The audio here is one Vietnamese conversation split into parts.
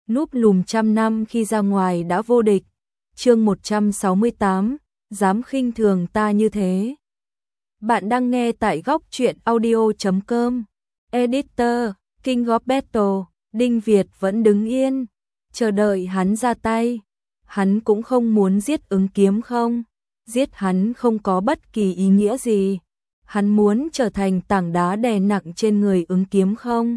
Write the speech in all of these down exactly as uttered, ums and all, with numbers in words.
núp lùm trăm năm khi ra ngoài đã vô địch. Chương một trăm sáu mươi tám, dám khinh thường ta như thế. Bạn đang nghe tại góc truyện audio chấm com. Editor, King of Battle, Đinh Việt vẫn đứng yên, chờ đợi hắn ra tay. Hắn cũng không muốn giết Ứng Kiếm không. Giết hắn không có bất kỳ ý nghĩa gì. Hắn muốn trở thành tảng đá đè nặng trên người Ứng Kiếm không.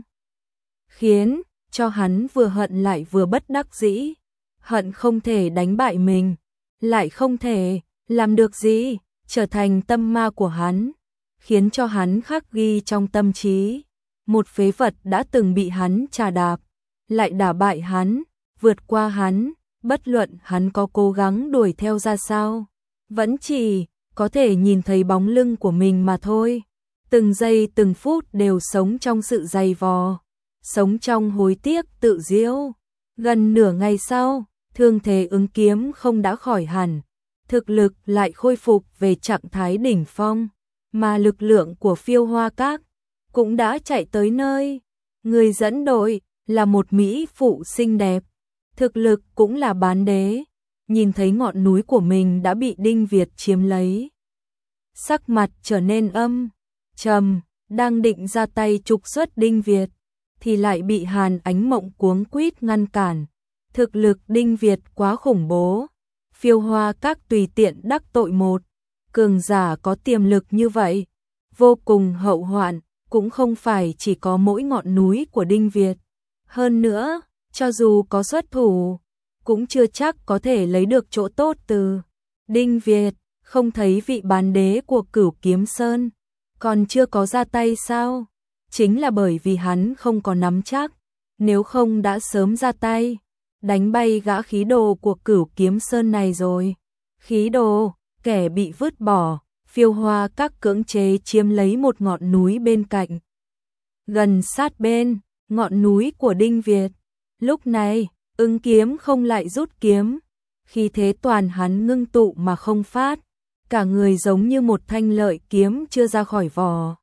Khiến cho hắn vừa hận lại vừa bất đắc dĩ. Hận không thể đánh bại mình, lại không thể làm được gì, trở thành tâm ma của hắn, khiến cho hắn khắc ghi trong tâm trí. Một phế vật đã từng bị hắn trà đạp, lại đả bại hắn, vượt qua hắn, bất luận hắn có cố gắng đuổi theo ra sao, vẫn chỉ có thể nhìn thấy bóng lưng của mình mà thôi. Từng giây từng phút đều sống trong sự dày vò, sống trong hối tiếc tự giễu. Gần nửa ngày sau, thương thế Ứng Kiếm không đã khỏi hẳn, thực lực lại khôi phục về trạng thái đỉnh phong, mà lực lượng của Phiêu Hoa Các cũng đã chạy tới nơi. Người dẫn đội là một mỹ phụ xinh đẹp, thực lực cũng là bán đế, nhìn thấy ngọn núi của mình đã bị Đinh Việt chiếm lấy. Sắc mặt trở nên âm trầm, đang định ra tay trục xuất Đinh Việt, thì lại bị Hàn Ánh Mộng cuống quýt ngăn cản. Thực lực Đinh Việt quá khủng bố, Phiêu Hoa Các tùy tiện đắc tội một cường giả có tiềm lực như vậy, vô cùng hậu hoạn, cũng không phải chỉ có mỗi ngọn núi của Đinh Việt. Hơn nữa, cho dù có xuất thủ, cũng chưa chắc có thể lấy được chỗ tốt từ Đinh Việt. Không thấy vị bán đế của Cửu Kiếm Sơn còn chưa có ra tay sao? Chính là bởi vì hắn không có nắm chắc, nếu không đã sớm ra tay, đánh bay gã khí đồ của Cửu Kiếm Sơn này rồi. Khí đồ, kẻ bị vứt bỏ, Phiêu Hoa Các cưỡng chế chiếm lấy một ngọn núi bên cạnh. Gần sát bên, ngọn núi của Đinh Việt. Lúc này, Ứng Kiếm không lại rút kiếm, khi thế toàn hắn ngưng tụ mà không phát, cả người giống như một thanh lợi kiếm chưa ra khỏi vỏ.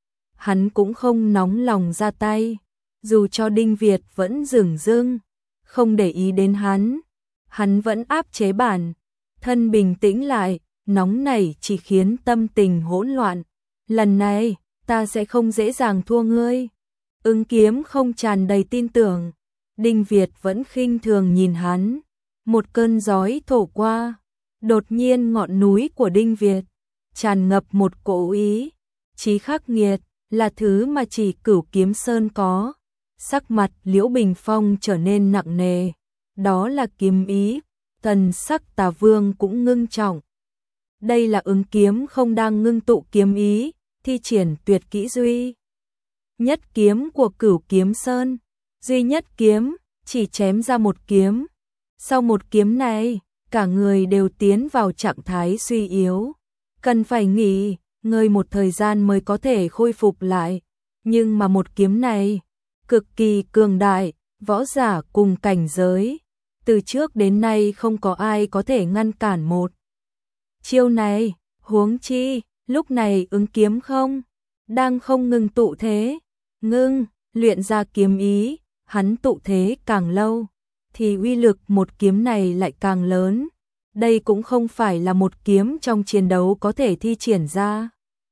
Hắn cũng không nóng lòng ra tay, dù cho Đinh Việt vẫn dửng dưng, không để ý đến hắn, hắn vẫn áp chế bản thân bình tĩnh lại, nóng nảy chỉ khiến tâm tình hỗn loạn. Lần này, ta sẽ không dễ dàng thua ngươi. Ứng Kiếm không tràn đầy tin tưởng, Đinh Việt vẫn khinh thường nhìn hắn. Một cơn gió thổi qua, đột nhiên ngọn núi của Đinh Việt tràn ngập một cỗ ý chí khắc nghiệt, là thứ mà chỉ Cửu Kiếm Sơn có. Sắc mặt Liễu Bình Phong trở nên nặng nề, đó là kiếm ý. Tần sắc Tà Vương cũng ngưng trọng. Đây là Ứng Kiếm không đang ngưng tụ kiếm ý, thi triển tuyệt kỹ duy nhất kiếm của Cửu Kiếm Sơn. Duy nhất kiếm, chỉ chém ra một kiếm. Sau một kiếm này, cả người đều tiến vào trạng thái suy yếu, cần phải nghỉ ngơi một thời gian mới có thể khôi phục lại. Nhưng mà một kiếm này cực kỳ cường đại, võ giả cùng cảnh giới, từ trước đến nay không có ai có thể ngăn cản một chiêu này. Huống chi, lúc này Ứng Kiếm không đang không ngừng tụ thế, ngưng luyện ra kiếm ý, hắn tụ thế càng lâu thì uy lực một kiếm này lại càng lớn. Đây cũng không phải là một kiếm trong chiến đấu có thể thi triển ra.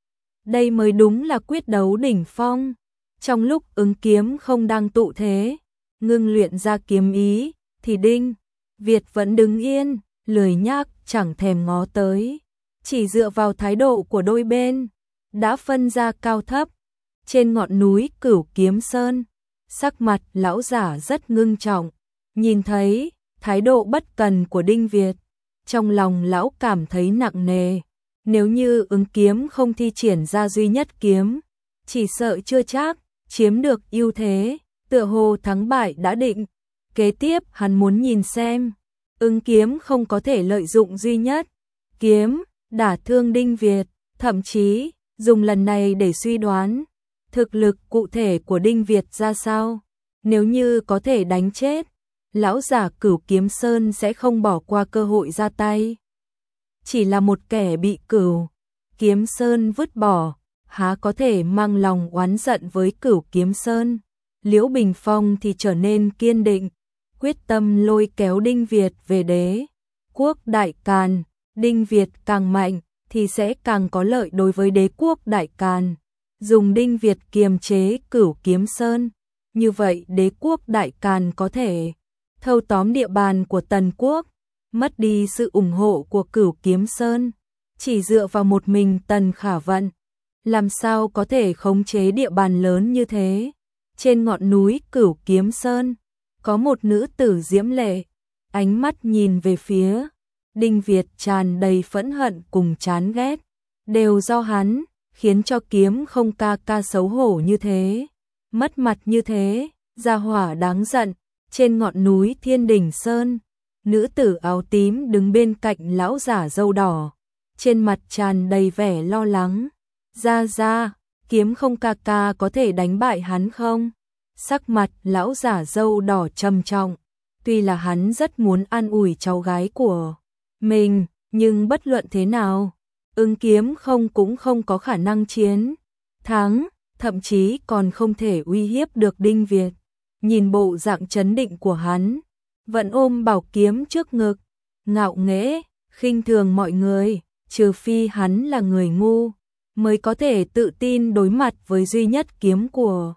Đây mới đúng là quyết đấu đỉnh phong. Trong lúc Ứng Kiếm không đang tụ thế, ngưng luyện ra kiếm ý, thì Đinh Việt vẫn đứng yên, lười nhác chẳng thèm ngó tới. Chỉ dựa vào thái độ của đôi bên, đã phân ra cao thấp. Trên ngọn núi Cửu Kiếm Sơn, sắc mặt lão giả rất ngưng trọng. Nhìn thấy thái độ bất cần của Đinh Việt, trong lòng lão cảm thấy nặng nề. Nếu như Ứng Kiếm không thi triển ra duy nhất kiếm, chỉ sợ chưa chắc chiếm được ưu thế, tựa hồ thắng bại đã định. Kế tiếp hắn muốn nhìn xem Ứng Kiếm không có thể lợi dụng duy nhất kiếm đả thương Đinh Việt, thậm chí dùng lần này để suy đoán thực lực cụ thể của Đinh Việt ra sao. Nếu như có thể đánh chết, lão giả Cửu Kiếm Sơn sẽ không bỏ qua cơ hội ra tay. Chỉ là một kẻ bị Cửu Kiếm Sơn vứt bỏ, há có thể mang lòng oán giận với Cửu Kiếm Sơn. Liễu Bình Phong thì trở nên kiên định, quyết tâm lôi kéo Đinh Việt về đế quốc Đại Càn. Đinh Việt càng mạnh thì sẽ càng có lợi đối với đế quốc Đại Càn. Dùng Đinh Việt kiềm chế Cửu Kiếm Sơn, như vậy đế quốc Đại Càn có thể thâu tóm địa bàn của Tần quốc, mất đi sự ủng hộ của Cửu Kiếm Sơn. Chỉ dựa vào một mình Tần Khả Vận, làm sao có thể khống chế địa bàn lớn như thế? Trên ngọn núi Cửu Kiếm Sơn, có một nữ tử diễm lệ, ánh mắt nhìn về phía Đinh Việt tràn đầy phẫn hận cùng chán ghét. Đều do hắn, khiến cho Kiếm Không ca ca xấu hổ như thế, mất mặt như thế, gia hỏa đáng giận. Trên ngọn núi Thiên Đỉnh Sơn, nữ tử áo tím đứng bên cạnh lão giả râu đỏ, trên mặt tràn đầy vẻ lo lắng. Ra ra, Kiếm Không ca ca có thể đánh bại hắn không? Sắc mặt lão giả râu đỏ trầm trọng, tuy là hắn rất muốn an ủi cháu gái của mình, nhưng bất luận thế nào, Ưng Kiếm Không cũng không có khả năng chiến thắng, thậm chí còn không thể uy hiếp được Đinh Việt. Nhìn bộ dạng trấn định của hắn, vẫn ôm bảo kiếm trước ngực, ngạo nghễ, khinh thường mọi người, trừ phi hắn là người ngu, mới có thể tự tin đối mặt với duy nhất kiếm của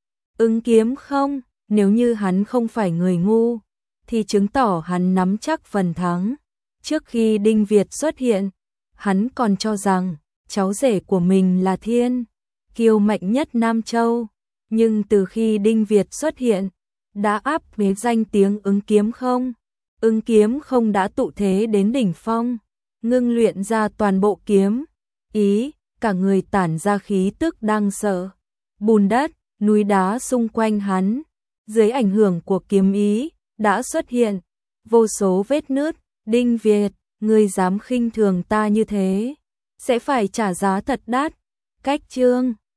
Ưng Kiếm Không. Nếu như hắn không phải người ngu, thì chứng tỏ hắn nắm chắc phần thắng. Trước khi Đinh Việt xuất hiện, hắn còn cho rằng cháu rể của mình là thiên kiêu mạnh nhất Nam Châu. Nhưng từ khi Đinh Việt xuất hiện, đã áp bế danh tiếng Ưng Kiếm Không. Ưng Kiếm Không đã tụ thế đến đỉnh phong, ngưng luyện ra toàn bộ kiếm ý, cả người tản ra khí tức đáng sợ. Bùn đất, núi đá xung quanh hắn, dưới ảnh hưởng của kiếm ý, đã xuất hiện vô số vết nứt. Đinh Việt, ngươi dám khinh thường ta như thế, sẽ phải trả giá thật đắt. Cách chương